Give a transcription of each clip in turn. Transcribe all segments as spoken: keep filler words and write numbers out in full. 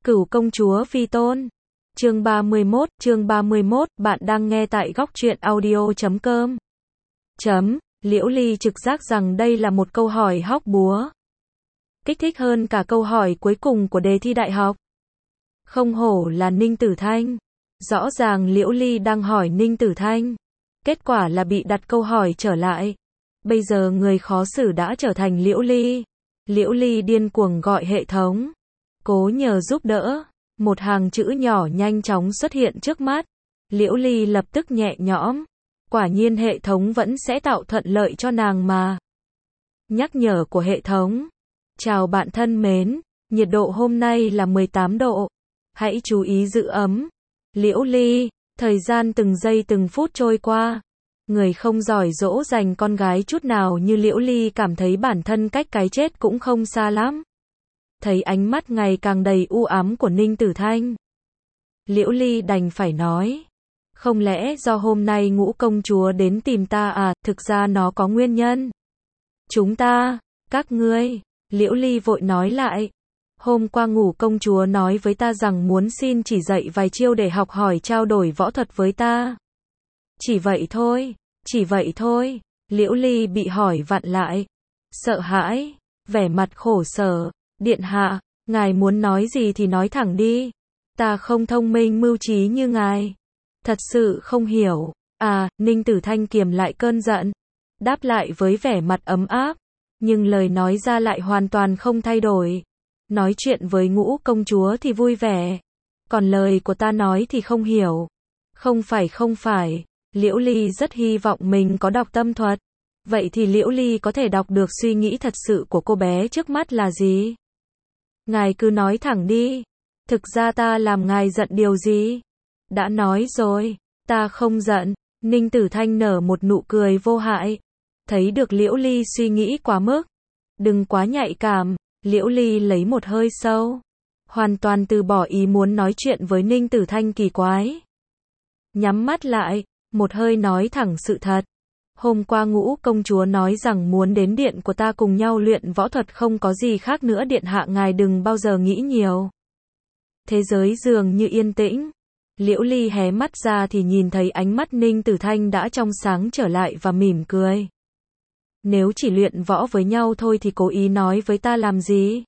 Cửu công chúa phi tôn. Chương ba mươi mốt, chương ba mươi mốt, bạn đang nghe tại góc truyện audio chấm com. Chấm, Liễu Ly trực giác rằng đây là một câu hỏi hóc búa. Kích thích hơn cả câu hỏi cuối cùng của đề thi đại học. Không hổ là Ninh Tử Thanh. Rõ ràng Liễu Ly đang hỏi Ninh Tử Thanh. Kết quả là bị đặt câu hỏi trở lại. Bây giờ người khó xử đã trở thành Liễu Ly. Liễu Ly điên cuồng gọi hệ thống. Cố nhờ giúp đỡ. Một hàng chữ nhỏ nhanh chóng xuất hiện trước mắt. Liễu Ly lập tức nhẹ nhõm. Quả nhiên hệ thống vẫn sẽ tạo thuận lợi cho nàng mà. Nhắc nhở của hệ thống. Chào bạn thân mến, nhiệt độ hôm nay là mười tám độ. Hãy chú ý giữ ấm. Liễu Ly, thời gian từng giây từng phút trôi qua. Người không giỏi dỗ dành con gái chút nào như Liễu Ly cảm thấy bản thân cách cái chết cũng không xa lắm. Thấy ánh mắt ngày càng đầy u ám của Ninh Tử Thanh. Liễu Ly đành phải nói. Không lẽ do hôm nay Ngũ công chúa đến tìm ta à, thực ra nó có nguyên nhân. Chúng ta, các ngươi, Liễu Ly vội nói lại. Hôm qua Ngũ công chúa nói với ta rằng muốn xin chỉ dạy vài chiêu để học hỏi trao đổi võ thuật với ta. Chỉ vậy thôi, chỉ vậy thôi, Liễu Ly bị hỏi vặn lại. Sợ hãi, vẻ mặt khổ sở. Điện hạ, ngài muốn nói gì thì nói thẳng đi. Ta không thông minh mưu trí như ngài. Thật sự không hiểu. À, Ninh Tử Thanh kiềm lại cơn giận. Đáp lại với vẻ mặt ấm áp. Nhưng lời nói ra lại hoàn toàn không thay đổi. Nói chuyện với Ngũ công chúa thì vui vẻ. Còn lời của ta nói thì không hiểu. Không phải không phải. Liễu Ly rất hy vọng mình có đọc tâm thuật. Vậy thì Liễu Ly có thể đọc được suy nghĩ thật sự của cô bé trước mắt là gì? Ngài cứ nói thẳng đi. Thực ra ta làm ngài giận điều gì? Đã nói rồi, ta không giận. Ninh Tử Thanh nở một nụ cười vô hại. Thấy được Liễu Ly suy nghĩ quá mức. Đừng quá nhạy cảm. Liễu Ly lấy một hơi sâu. Hoàn toàn từ bỏ ý muốn nói chuyện với Ninh Tử Thanh kỳ quái. Nhắm mắt lại, một hơi nói thẳng sự thật. Hôm qua Ngũ công chúa nói rằng muốn đến điện của ta cùng nhau luyện võ thuật, không có gì khác nữa, điện hạ ngài đừng bao giờ nghĩ nhiều. Thế giới dường như yên tĩnh. Liễu Ly hé mắt ra thì nhìn thấy ánh mắt Ninh Tử Thanh đã trong sáng trở lại và mỉm cười. Nếu chỉ luyện võ với nhau thôi thì cố ý nói với ta làm gì?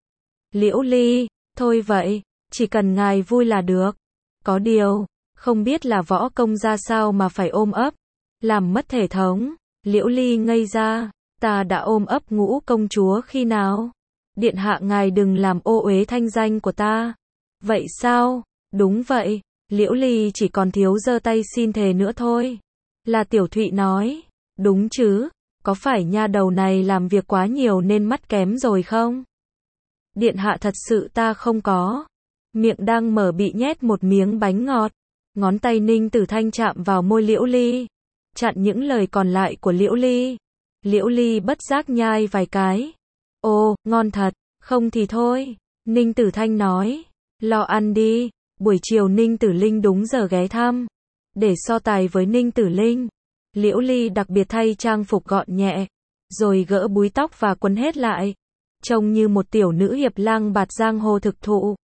Liễu Ly, thôi vậy, chỉ cần ngài vui là được. Có điều, không biết là võ công ra sao mà phải ôm ấp. Làm mất thể thống. Liễu Ly ngây ra. Ta đã ôm ấp Ngũ công chúa khi nào? Điện hạ ngài đừng làm ô uế thanh danh của ta. Vậy sao? Đúng vậy. Liễu Ly chỉ còn thiếu giơ tay xin thề nữa thôi. Là Tiểu Thụy nói. Đúng chứ? Có phải nha đầu này làm việc quá nhiều nên mắt kém rồi không? Điện hạ thật sự ta không có. Miệng đang mở bị nhét một miếng bánh ngọt. Ngón tay Ninh Tử Thanh chạm vào môi Liễu Ly. Chặn những lời còn lại của Liễu Ly. Liễu Ly bất giác nhai vài cái. Ồ, ngon thật, không thì thôi. Ninh Tử Thanh nói. Lo ăn đi. Buổi chiều Ninh Tử Linh đúng giờ ghé thăm. Để so tài với Ninh Tử Linh. Liễu Ly đặc biệt thay trang phục gọn nhẹ. Rồi gỡ búi tóc và quấn hết lại. Trông như một tiểu nữ hiệp lang bạt giang hồ thực thụ.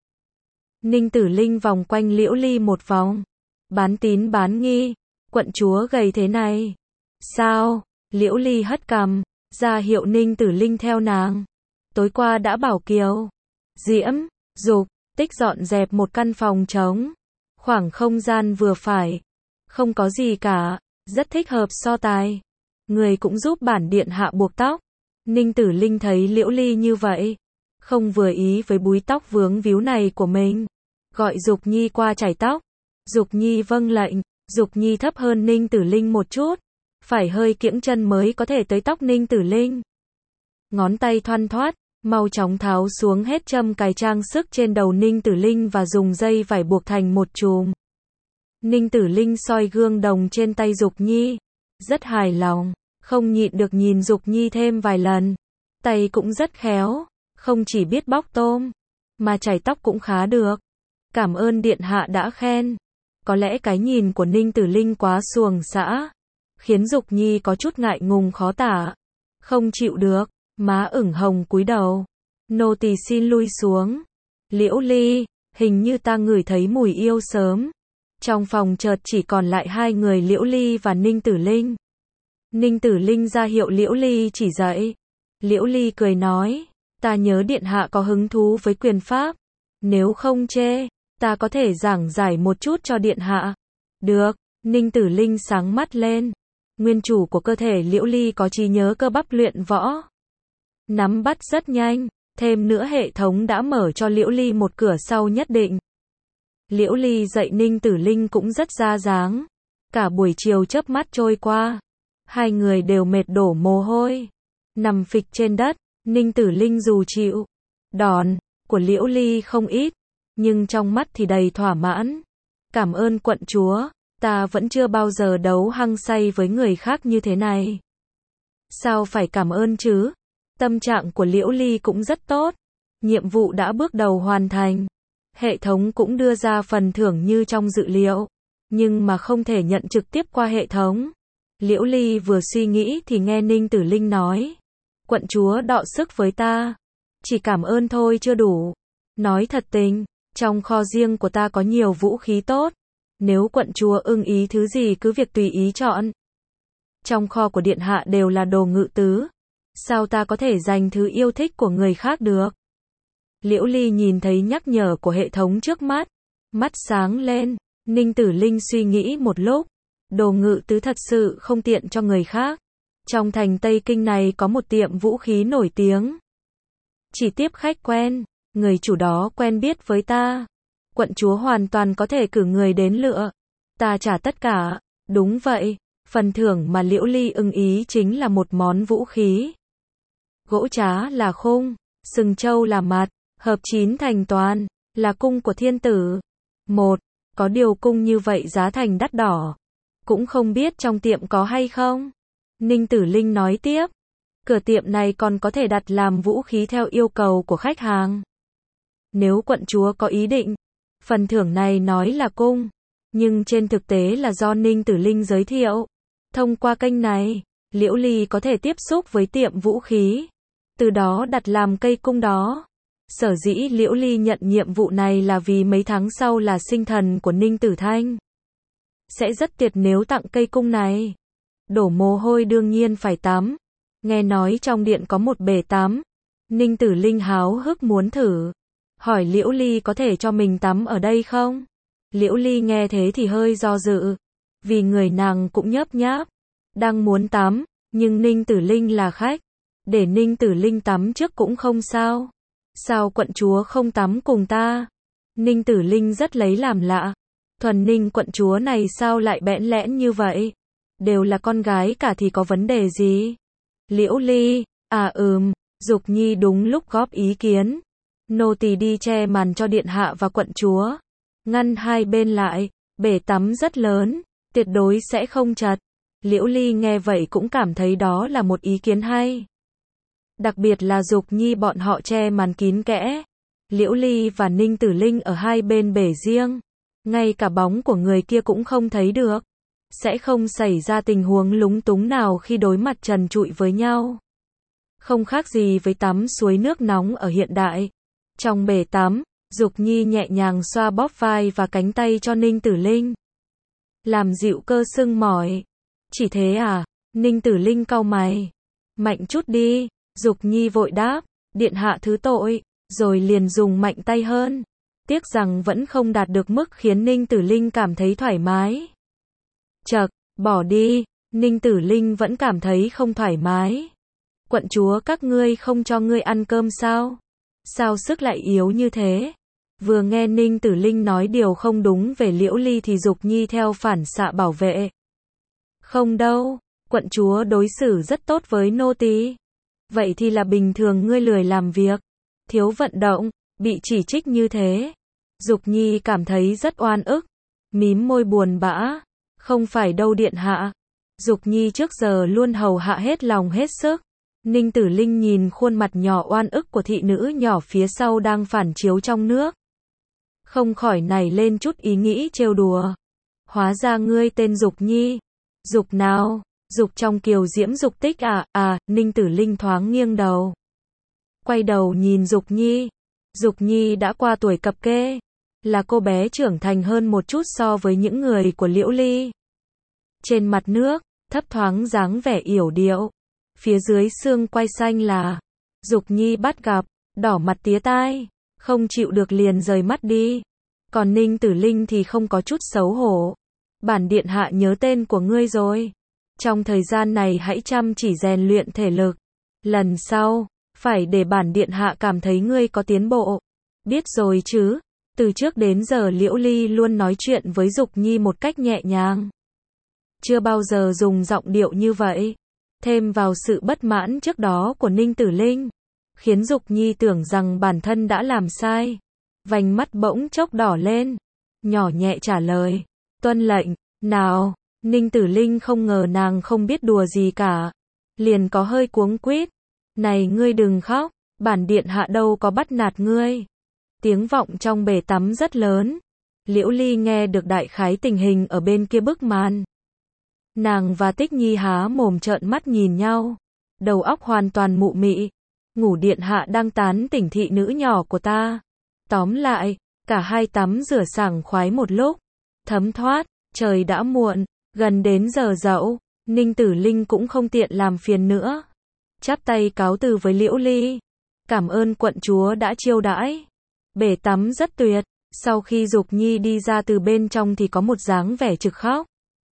Ninh Tử Linh vòng quanh Liễu Ly một vòng. Bán tín bán nghi. Quận chúa gầy thế này. Sao? Liễu Ly hất cằm, ra hiệu Ninh Tử Linh theo nàng. Tối qua đã bảo Kiều, Diễm, Dục, Tích dọn dẹp một căn phòng trống. Khoảng không gian vừa phải. Không có gì cả. Rất thích hợp so tài. Người cũng giúp bản điện hạ buộc tóc. Ninh Tử Linh thấy Liễu Ly như vậy. Không vừa ý với búi tóc vướng víu này của mình. Gọi Dục Nhi qua chải tóc. Dục Nhi vâng lệnh. Dục Nhi thấp hơn Ninh Tử Linh một chút. Phải hơi kiễng chân mới có thể tới tóc Ninh Tử Linh. Ngón tay thoăn thoắt, mau chóng tháo xuống hết châm cài trang sức trên đầu Ninh Tử Linh và dùng dây vải buộc thành một chùm. Ninh Tử Linh soi gương đồng trên tay Dục Nhi. Rất hài lòng, không nhịn được nhìn Dục Nhi thêm vài lần. Tay cũng rất khéo, không chỉ biết bóc tôm, mà chải tóc cũng khá được. Cảm ơn điện hạ đã khen. Có lẽ cái nhìn của Ninh Tử Linh quá xuồng xã, khiến Dục Nhi có chút ngại ngùng khó tả. Không chịu được, má ửng hồng cúi đầu. Nô tỳ xin lui xuống. Liễu Ly, Hình như ta ngửi thấy mùi yêu sớm. Trong phòng chợt chỉ còn lại hai người Liễu Ly và Ninh Tử Linh. Ninh Tử Linh ra hiệu Liễu Ly chỉ dậy. Liễu Ly cười nói, ta nhớ điện hạ có hứng thú với quyền pháp. Nếu không chê, ta có thể giảng giải một chút cho điện hạ. Được, Ninh Tử Linh sáng mắt lên. Nguyên chủ của cơ thể Liễu Ly có trí nhớ cơ bắp luyện võ. Nắm bắt rất nhanh, thêm nữa hệ thống đã mở cho Liễu Ly một cửa sau nhất định. Liễu Ly dạy Ninh Tử Linh cũng rất ra dáng. Cả buổi chiều chớp mắt trôi qua. Hai người đều mệt đổ mồ hôi. Nằm phịch trên đất, Ninh Tử Linh dù chịu đòn của Liễu Ly không ít, nhưng trong mắt thì đầy thỏa mãn. Cảm ơn quận chúa, ta vẫn chưa bao giờ đấu hăng say với người khác như thế này. Sao phải cảm ơn chứ? Tâm trạng của Liễu Ly cũng rất tốt. Nhiệm vụ đã bước đầu hoàn thành. Hệ thống cũng đưa ra phần thưởng như trong dự liệu, nhưng mà không thể nhận trực tiếp qua hệ thống. Liễu Ly vừa suy nghĩ thì nghe Ninh Tử Linh nói, quận chúa đọ sức với ta, chỉ cảm ơn thôi chưa đủ. Nói thật tình, trong kho riêng của ta có nhiều vũ khí tốt, nếu quận chúa ưng ý thứ gì cứ việc tùy ý chọn. Trong kho của điện hạ đều là đồ ngự tứ, sao ta có thể giành thứ yêu thích của người khác được? Liễu Ly nhìn thấy nhắc nhở của hệ thống trước mắt, mắt sáng lên. Ninh Tử Linh suy nghĩ một lúc, đồ ngự tứ thật sự không tiện cho người khác. Trong thành Tây Kinh này có một tiệm vũ khí nổi tiếng, chỉ tiếp khách quen, người chủ đó quen biết với ta. Quận chúa hoàn toàn có thể cử người đến lựa, ta trả tất cả. Đúng vậy, phần thưởng mà Liễu Ly ưng ý chính là một món vũ khí. Gỗ trá là khung, sừng trâu là mặt, hợp chín thành toàn, là cung của thiên tử. Một, có điều cung như vậy giá thành đắt đỏ. Cũng không biết trong tiệm có hay không? Ninh Tử Linh nói tiếp. Cửa tiệm này còn có thể đặt làm vũ khí theo yêu cầu của khách hàng. Nếu quận chúa có ý định, phần thưởng này nói là cung, nhưng trên thực tế là do Ninh Tử Linh giới thiệu. Thông qua kênh này, Liễu Ly có thể tiếp xúc với tiệm vũ khí, từ đó đặt làm cây cung đó. Sở dĩ Liễu Ly nhận nhiệm vụ này là vì mấy tháng sau là sinh thần của Ninh Tử Thanh. Sẽ rất tuyệt nếu tặng cây cung này. Đổ mồ hôi đương nhiên phải tắm. Nghe nói trong điện có một bể tắm. Ninh Tử Linh háo hức muốn thử. Hỏi Liễu Ly có thể cho mình tắm ở đây không? Liễu Ly nghe thế thì hơi do dự. Vì người nàng cũng nhớp nháp. Đang muốn tắm, nhưng Ninh Tử Linh là khách. Để Ninh Tử Linh tắm trước cũng không sao. Sao quận chúa không tắm cùng ta? Ninh Tử Linh rất lấy làm lạ. Thuần Ninh quận chúa này sao lại bẽn lẽn như vậy? Đều là con gái cả thì có vấn đề gì? Liễu Ly, à ừm, Dục Nhi đúng lúc góp ý kiến. Nô tỳ đi che màn cho điện hạ và quận chúa. Ngăn hai bên lại, bể tắm rất lớn, tuyệt đối sẽ không chật. Liễu Ly nghe vậy cũng cảm thấy đó là một ý kiến hay. Đặc biệt là Dục Nhi bọn họ che màn kín kẽ. Liễu Ly và Ninh Tử Linh ở hai bên bể riêng. Ngay cả bóng của người kia cũng không thấy được. Sẽ không xảy ra tình huống lúng túng nào khi đối mặt trần trụi với nhau. Không khác gì với tắm suối nước nóng ở hiện đại. Trong bể tắm, Dục Nhi nhẹ nhàng xoa bóp vai và cánh tay cho Ninh Tử Linh, làm dịu cơ sưng mỏi. Chỉ thế à? Ninh Tử Linh cau mày. Mạnh chút đi. Dục Nhi vội đáp, điện hạ thứ tội, rồi liền dùng mạnh tay hơn. Tiếc rằng vẫn không đạt được mức khiến Ninh Tử Linh cảm thấy thoải mái. Chậc, bỏ đi. Ninh Tử Linh vẫn cảm thấy không thoải mái. Quận chúa các ngươi không cho ngươi ăn cơm sao? Sao sức lại yếu như thế? Vừa nghe Ninh Tử Linh nói điều không đúng về Liễu Ly thì Dục Nhi theo phản xạ bảo vệ. Không đâu, quận chúa đối xử rất tốt với nô tỳ. Vậy thì là bình thường ngươi lười làm việc, thiếu vận động, bị chỉ trích như thế. Dục Nhi cảm thấy rất oan ức, mím môi buồn bã. Không phải đâu điện hạ. Dục Nhi trước giờ luôn hầu hạ hết lòng hết sức. Ninh Tử Linh nhìn khuôn mặt nhỏ oan ức của thị nữ nhỏ phía sau đang phản chiếu trong nước, không khỏi nảy lên chút ý nghĩ trêu đùa. Hóa ra ngươi tên Dục Nhi. Dục nào? Dục trong kiều diễm Dục Tích à? À, Ninh Tử Linh thoáng nghiêng đầu. Quay đầu nhìn Dục Nhi. Dục Nhi đã qua tuổi cập kê. là cô bé trưởng thành hơn một chút so với những người của Liễu Ly. Trên mặt nước, thấp thoáng dáng vẻ yểu điệu. Phía dưới xương quai xanh là Dục Nhi bắt gặp, đỏ mặt tía tai, không chịu được liền rời mắt đi. Còn Ninh Tử Linh thì không có chút xấu hổ. Bản điện hạ nhớ tên của ngươi rồi. Trong thời gian này hãy chăm chỉ rèn luyện thể lực. Lần sau, phải để bản điện hạ cảm thấy ngươi có tiến bộ. Biết rồi chứ? Từ trước đến giờ Liễu Ly luôn nói chuyện với Dục Nhi một cách nhẹ nhàng. Chưa bao giờ dùng giọng điệu như vậy. Thêm vào sự bất mãn trước đó của Ninh Tử Linh, khiến Dục Nhi tưởng rằng bản thân đã làm sai. Vành mắt bỗng chốc đỏ lên, nhỏ nhẹ trả lời, tuân lệnh. Nào, Ninh Tử Linh không ngờ nàng không biết đùa gì cả, liền có hơi cuống quýt. Này ngươi đừng khóc, bản điện hạ đâu có bắt nạt ngươi. Tiếng vọng trong bể tắm rất lớn. Liễu Ly nghe được đại khái tình hình ở bên kia bức màn. Nàng và Tích Nhi há mồm trợn mắt nhìn nhau, đầu óc hoàn toàn mụ mị. Ngủ điện hạ đang tán tỉnh thị nữ nhỏ của ta. Tóm lại, cả hai tắm rửa sảng khoái một lúc, thấm thoát, trời đã muộn, gần đến giờ dậu, Ninh Tử Linh cũng không tiện làm phiền nữa. Chắp tay cáo từ với Liễu Ly, cảm ơn quận chúa đã chiêu đãi. Bể tắm rất tuyệt, sau khi Dục Nhi đi ra từ bên trong thì có một dáng vẻ trực khóc.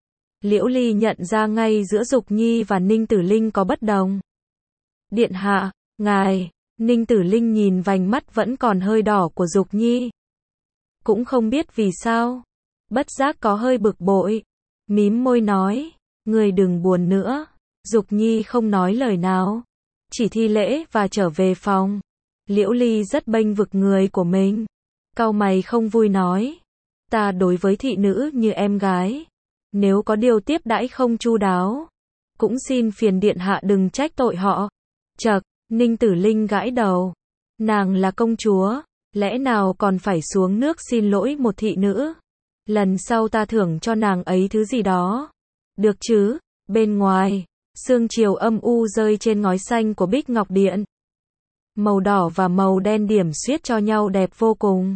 Liễu Ly nhận ra ngay giữa Dục Nhi và Ninh Tử Linh có bất đồng. Điện hạ, ngài, Ninh Tử Linh nhìn vành mắt vẫn còn hơi đỏ của Dục Nhi. Cũng không biết vì sao, bất giác có hơi bực bội, mím môi nói, người đừng buồn nữa. Dục Nhi không nói lời nào, chỉ thi lễ và trở về phòng. Liễu Ly rất bênh vực người của mình, cau mày không vui nói, ta đối với thị nữ như em gái, nếu có điều tiếp đãi không chu đáo, cũng xin phiền điện hạ đừng trách tội họ. Chậc, Ninh Tử Linh gãi đầu, nàng là công chúa, lẽ nào còn phải xuống nước xin lỗi một thị nữ? Lần sau ta thưởng cho nàng ấy thứ gì đó. Được chứ? Bên ngoài, sương chiều âm u rơi trên ngói xanh của Bích Ngọc Điện. Màu đỏ và màu đen điểm xuyết cho nhau đẹp vô cùng.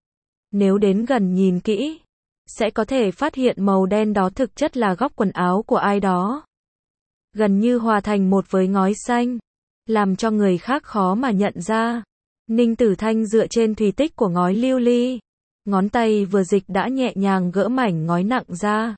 Nếu đến gần nhìn kỹ, sẽ có thể phát hiện màu đen đó thực chất là góc quần áo của ai đó. Gần như hòa thành một với ngói xanh, làm cho người khác khó mà nhận ra. Ninh Tử Thanh dựa trên thùy tích của ngói lưu ly, ngón tay vừa dịch đã nhẹ nhàng gỡ mảnh ngói nặng ra.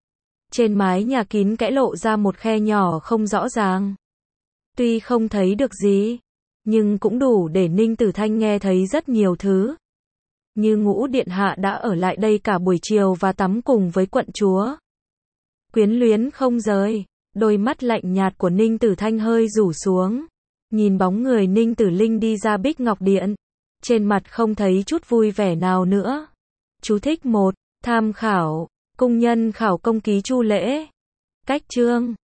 Trên mái nhà kín kẽ lộ ra một khe nhỏ không rõ ràng. Tuy không thấy được gì, nhưng cũng đủ để Ninh Tử Thanh nghe thấy rất nhiều thứ. Như Ngũ điện hạ đã ở lại đây cả buổi chiều và tắm cùng với quận chúa. Quyến luyến không rời, đôi mắt lạnh nhạt của Ninh Tử Thanh hơi rủ xuống. Nhìn bóng người Ninh Tử Linh đi ra Bích Ngọc Điện, trên mặt không thấy chút vui vẻ nào nữa. Chú thích một, tham khảo, cung nhân khảo công ký Chu Lễ. Cách chương